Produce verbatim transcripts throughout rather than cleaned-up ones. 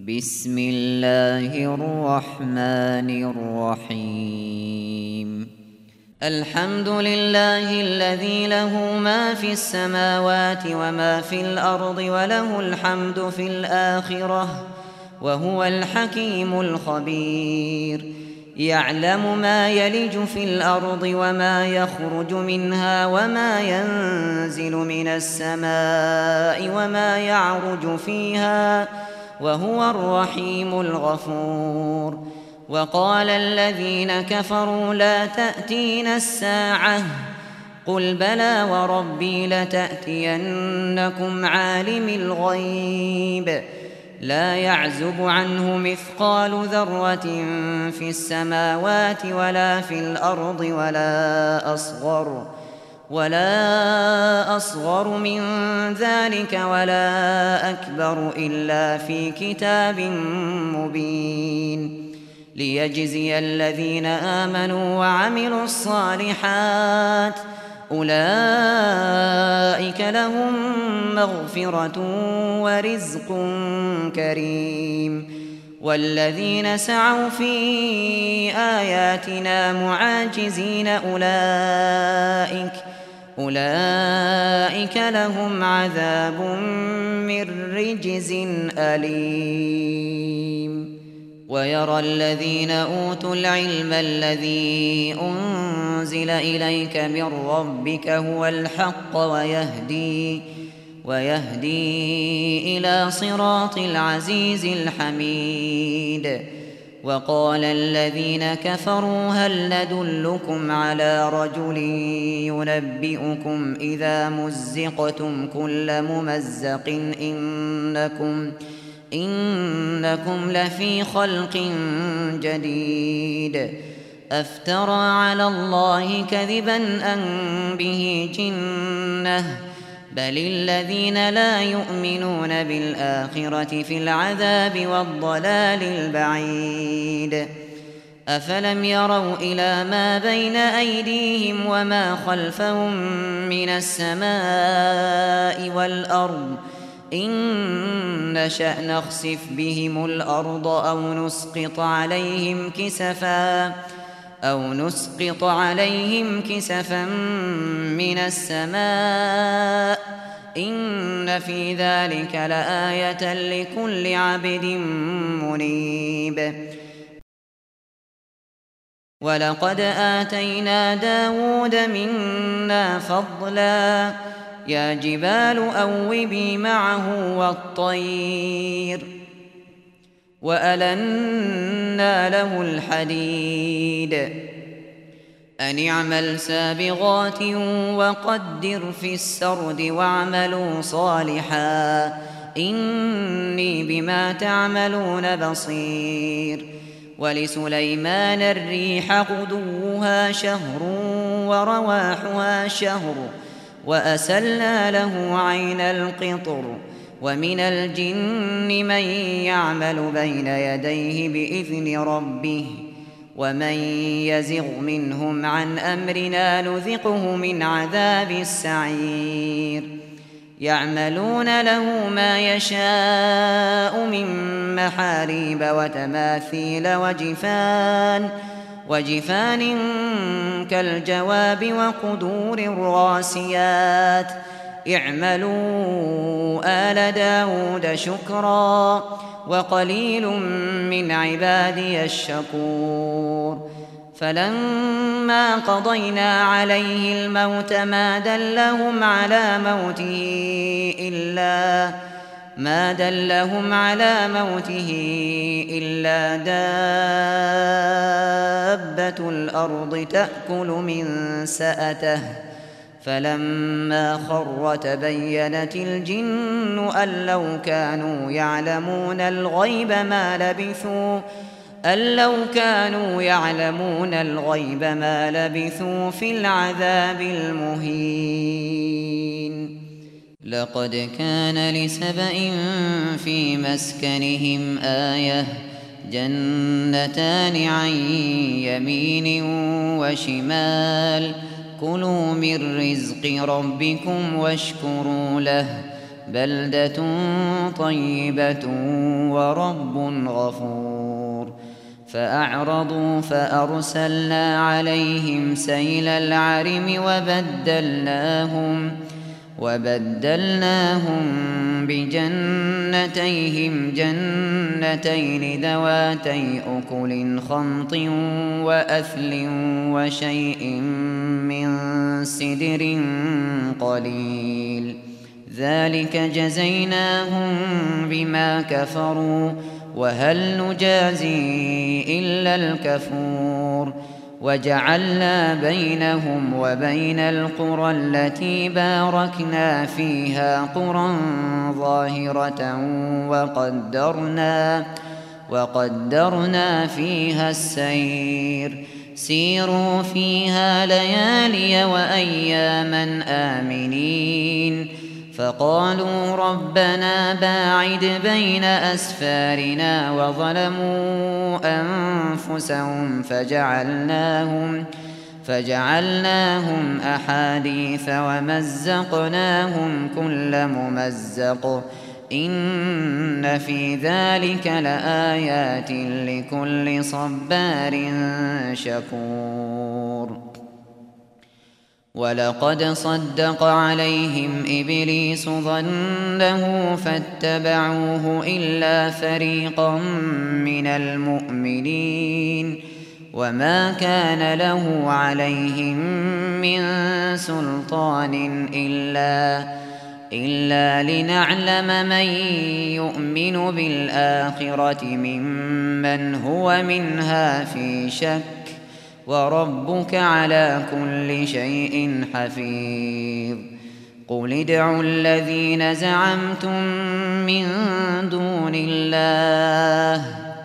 بسم الله الرحمن الرحيم الحمد لله الذي له ما في السماوات وما في الأرض وله الحمد في الآخرة وهو الحكيم الخبير يعلم ما يلج في الأرض وما يخرج منها وما ينزل من السماء وما يعرج فيها وهو الرحيم الغفور وقال الذين كفروا لا تأتينا الساعة قل بلى وربي لتأتينكم عالم الغيب لا يعزب عنه مثقال ذرة في السماوات ولا في الأرض ولا أصغر ولا أصغر من ذلك ولا أكبر إلا في كتاب مبين ليجزي الذين آمنوا وعملوا الصالحات أولئك لهم مغفرة ورزق كريم والذين سعوا في آياتنا معاجزين أولئك أولئك لهم عذاب من رجز أليم ويرى الذين أوتوا العلم الذي أنزل إليك من ربك هو الحق ويهدي ويهدي إلى صراط العزيز الحميد وقال الذين كفروا هل ندلكم على رجل ينبئكم إذا مزقتم كل ممزق إنكم إنكم لفي خلق جديد أفترى على الله كذبا أم به جنة بل الذين لا يؤمنون بالآخرة في العذاب والضلال البعيد أفلم يروا إلى ما بين أيديهم وما خلفهم من السماء والأرض إن نشأ نخسف بهم الأرض أو نسقط عليهم كسفا أو نسقط عليهم كسفا من السماء إن في ذلك لآية لكل عبد منيب ولقد آتينا داود منا فضلا يا جبال أوبي معه والطير وألنا له الحديد أن اعمل سابغات وقدر في السرد واعملوا صالحا إني بما تعملون بصير ولسليمان الريح غدوها شهر ورواحها شهر وأسلنا له عين القطر ومن الجن من يعمل بين يديه بإذن ربه ومن يزغ منهم عن أمرنا نذقه من عذاب السعير يعملون له ما يشاء من محاريب وتماثيل وجفان وجفان كالجواب وقدور الراسيات اعملوا آل داود شكرا وقليل من عبادي الشكور فلما قضينا عليه الموت ما دلهم على موته إلا ما دلهم على موته إلا دابة الأرض تأكل من سأته فلما خر تبينت الجن أن لو كانوا يعلمون الغيب ما لبثوا أن لو كانوا يعلمون الغيب ما لبثوا في العذاب المهين لقد كان لسبإ في مسكنهم آية جنتان عن يمين وشمال كلوا من رزق ربكم واشكروا له بلدة طيبة ورب غفور. فأعرضوا فأرسلنا عليهم سيل العرم وبدلناهم وبدلناهم بجنتيهم جنتين ذواتي أكل خمط وأثل وشيء من سدر قليل، ذلك جزيناهم بما كفروا وهل نجازي إلا الكفور. وجعلنا بينهم وبين القرى التي باركنا فيها قرى ظاهرة وقدرنا, وقدرنا فيها السير، سيروا فيها ليالي وأياما آمنين. فقالوا ربنا باعد بين أسفارنا وظلموا أنفسهم فجعلناهم, فجعلناهم أحاديث ومزقناهم كل ممزق، إن في ذلك لآيات لكل صبار شكور. ولقد صدق عليهم إبليس ظنه فاتبعوه إلا فريقا من المؤمنين، وما كان له عليهم من سلطان إلا, إلا لنعلم من يؤمن بالآخرة ممن هو منها في شك، وربك على كل شيء حفيظ. قل ادعوا الذين زعمتم من دون الله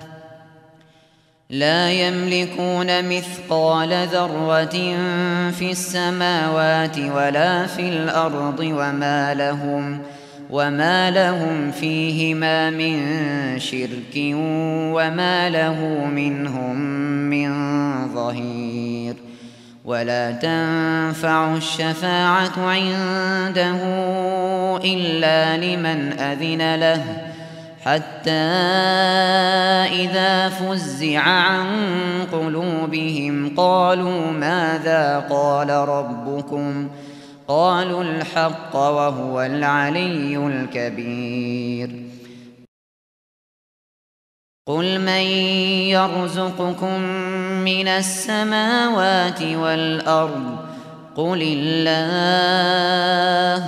لا يملكون مثقال ذرة في السماوات ولا في الأرض وما لهم, وما لهم فيهما من شرك وما له منهم من ظهير. ولا تنفع الشفاعة عنده إلا لمن أذن له، حتى إذا فزع عن قلوبهم قالوا ماذا قال ربكم؟ قالوا الحق وهو العلي الكبير. قل من يرزقكم من السماوات والأرض؟ قل الله،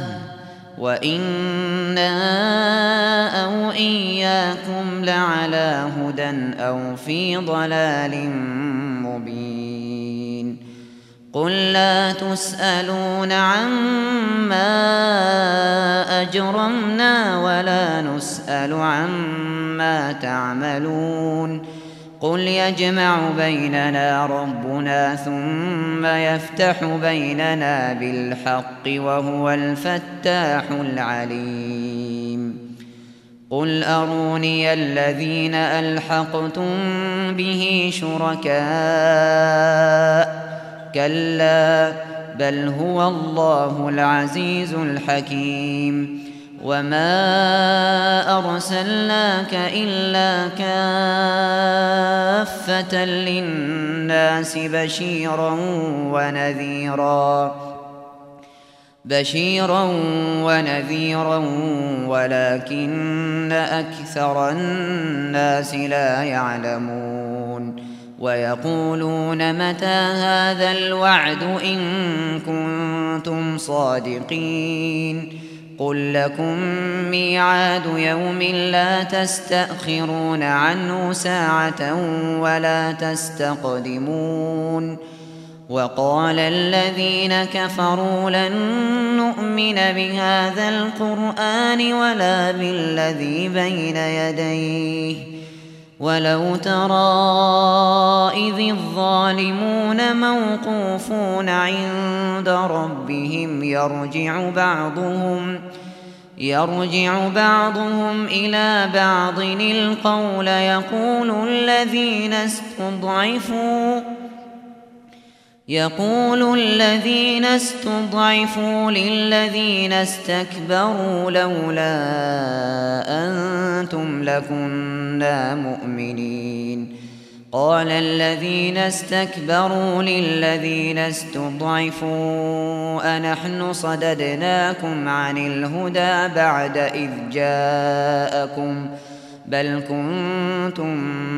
وإنا أو إياكم لعلى هدى أو في ضلال مبين. قل لا تسألون عما أجرمنا ولا نسأل عما تعملون. قل يجمع بيننا ربنا ثم يفتح بيننا بالحق وهو الفتاح العليم. قل أروني الذين ألحقتم به شركاء، كلا بل هو الله العزيز الحكيم. وما أرسلناك إلا كافة للناس بشيرا ونذيرا بشيرا ونذيرا ولكن أكثر الناس لا يعلمون. ويقولون متى هذا الوعد إن كنتم صادقين؟ قل لكم ميعاد يوم لا تستأخرون عنه ساعة ولا تستقدمون. وقال الذين كفروا لن نؤمن بهذا القرآن ولا بالذي بين يديه ولو ترى إذ الظالمون موقوفون عند ربهم يرجع بعضهم يرجع بعضهم إلى بعض القول يقول الذين استضعفوا يقول الذين استضعفوا للذين استكبروا لولا أنتم لكنا مؤمنين قال الذين استكبروا للذين استضعفوا أنحن صددناكم عن الهدى بعد إذ جاءكم بل كنتم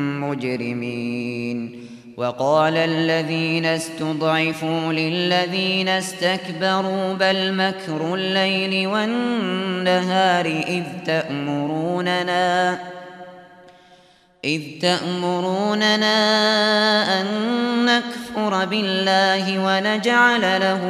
مجرمين وقال الذين استضعفوا للذين استكبروا بل مكر الليل والنهار إذ تأمروننا إذ تأمروننا أن نكفر بالله ونجعل له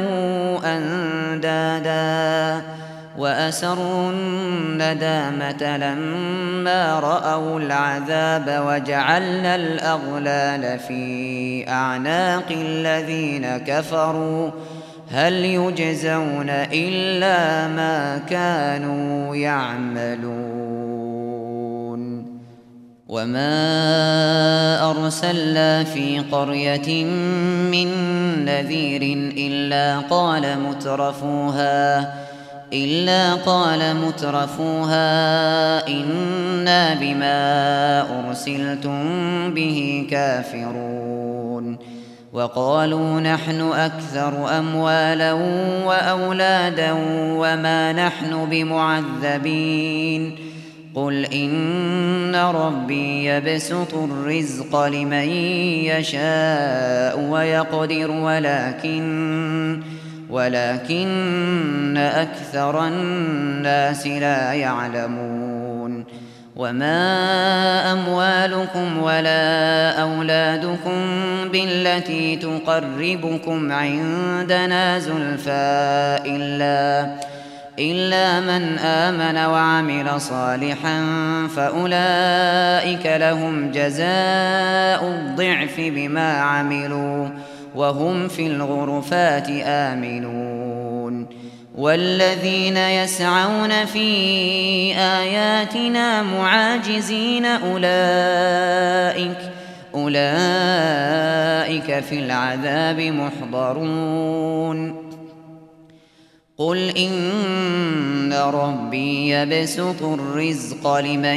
أندادا وأسروا الندامة لما رأوا العذاب وجعلنا الأغلال في أعناق الذين كفروا هل يجزون إلا ما كانوا يعملون وما أرسلنا في قرية من نذير إلا قال مترفوها إلا قال مترفوها إنا بما أرسلتم به كافرون وقالوا نحن أكثر أموالا وأولادا وما نحن بمعذبين قل إن ربي يبسط الرزق لمن يشاء ويقدر ولكن ولكن أكثر الناس لا يعلمون وما أموالكم ولا أولادكم بالتي تقربكم عندنا زلفى إلا, إلا من آمن وعمل صالحا فأولئك لهم جزاء الضعف بما عملوا وهم في الغرفات آمنون والذين يسعون في آياتنا معاجزين أولئك أولئك في العذاب محضرون قل إن ربي يبسط الرزق لمن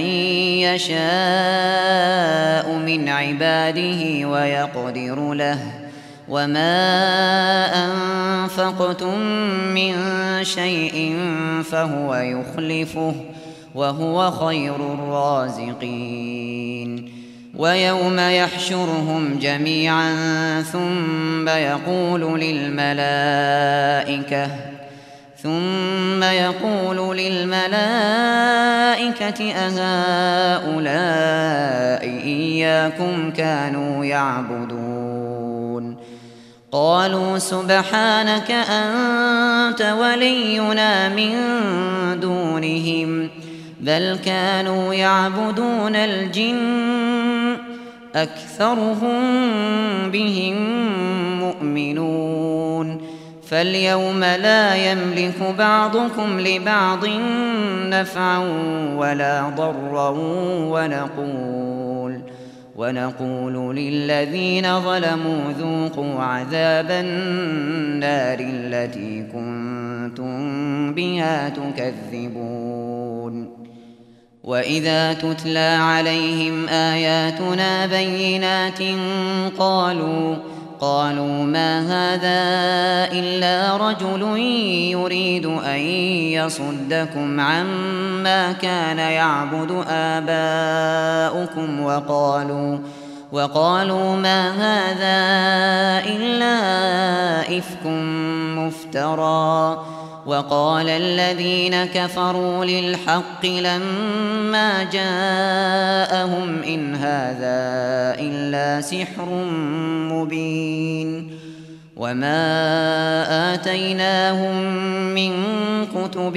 يشاء من عباده ويقدر له وما أنفقتم من شيء فهو يخلفه وهو خير الرازقين ويوم يحشرهم جميعا ثم يقول للملائكة ثم يقول للملائكة أهؤلاء إياكم كانوا يعبدون قالوا سبحانك أنت ولينا من دونهم بل كانوا يعبدون الجن أكثرهم بهم مؤمنون فاليوم لا يملك بعضكم لبعض نفعا ولا ضرا ونقول ونقول للذين ظلموا ذوقوا عذاب النار التي كنتم بها تكذبون وإذا تتلى عليهم آياتنا بينات قالوا قالوا ما هذا إلا رجل يريد أن يصدكم عما كان يعبد آباؤكم وقالوا وقالوا ما هذا إلا إفك مفترى وقال الذين كفروا للحق لما جاءهم إن هذا إلا سحر مبين وما آتيناهم من كتب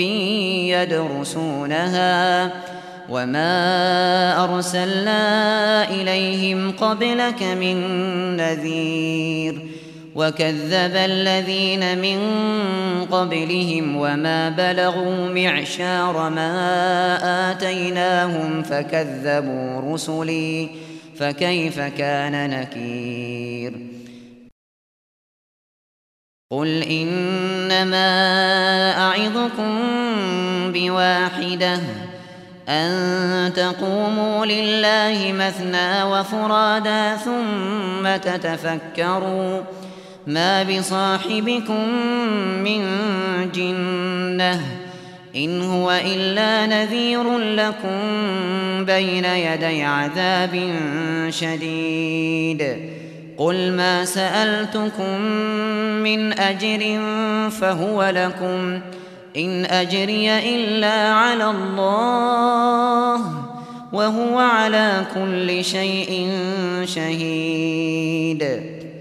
يدرسونها وما أرسلنا إليهم قبلك من نذير وكذب الذين من قبلهم وما بلغوا معشار ما آتيناهم فكذبوا رسلي فكيف كان نكير قل إنما أعظكم بواحدة أن تقوموا لله مثنى وفرادا ثم تتفكروا ما بصاحبكم من جنة إن هو إلا نذير لكم بين يدي عذاب شديد. قل ما سألتكم من أجر فهو لكم إن أجري إلا على الله وهو على كل شيء شهيد.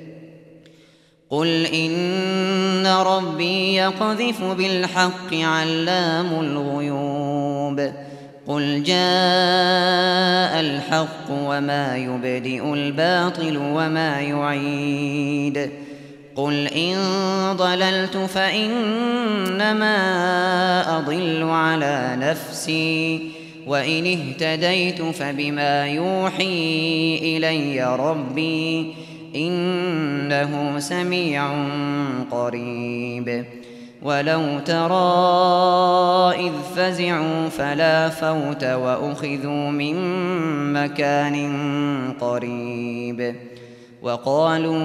قل إن ربي يقذف بالحق علام الغيوب. قل جاء الحق وما يبدئ الباطل وما يعيد. قل إن ضللت فإنما أضل على نفسي وإن اهتديت فبما يوحي إلي ربي إنه سميع قريب. ولو ترى إذ فزعوا فلا فوت وأخذوا من مكان قريب وقالوا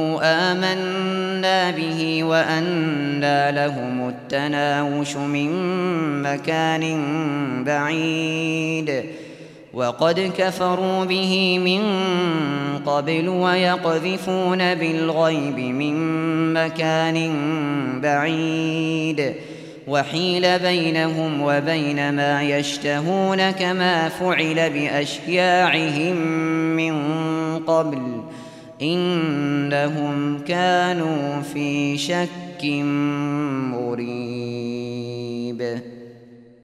آمنا به وأنى لهم التناوش من مكان بعيد وقد كفروا به من قبل ويقذفون بالغيب من مكان بعيد وحيل بينهم وبين ما يشتهون كما فعل بأشياعهم من قبل إنهم كانوا في شك مريب.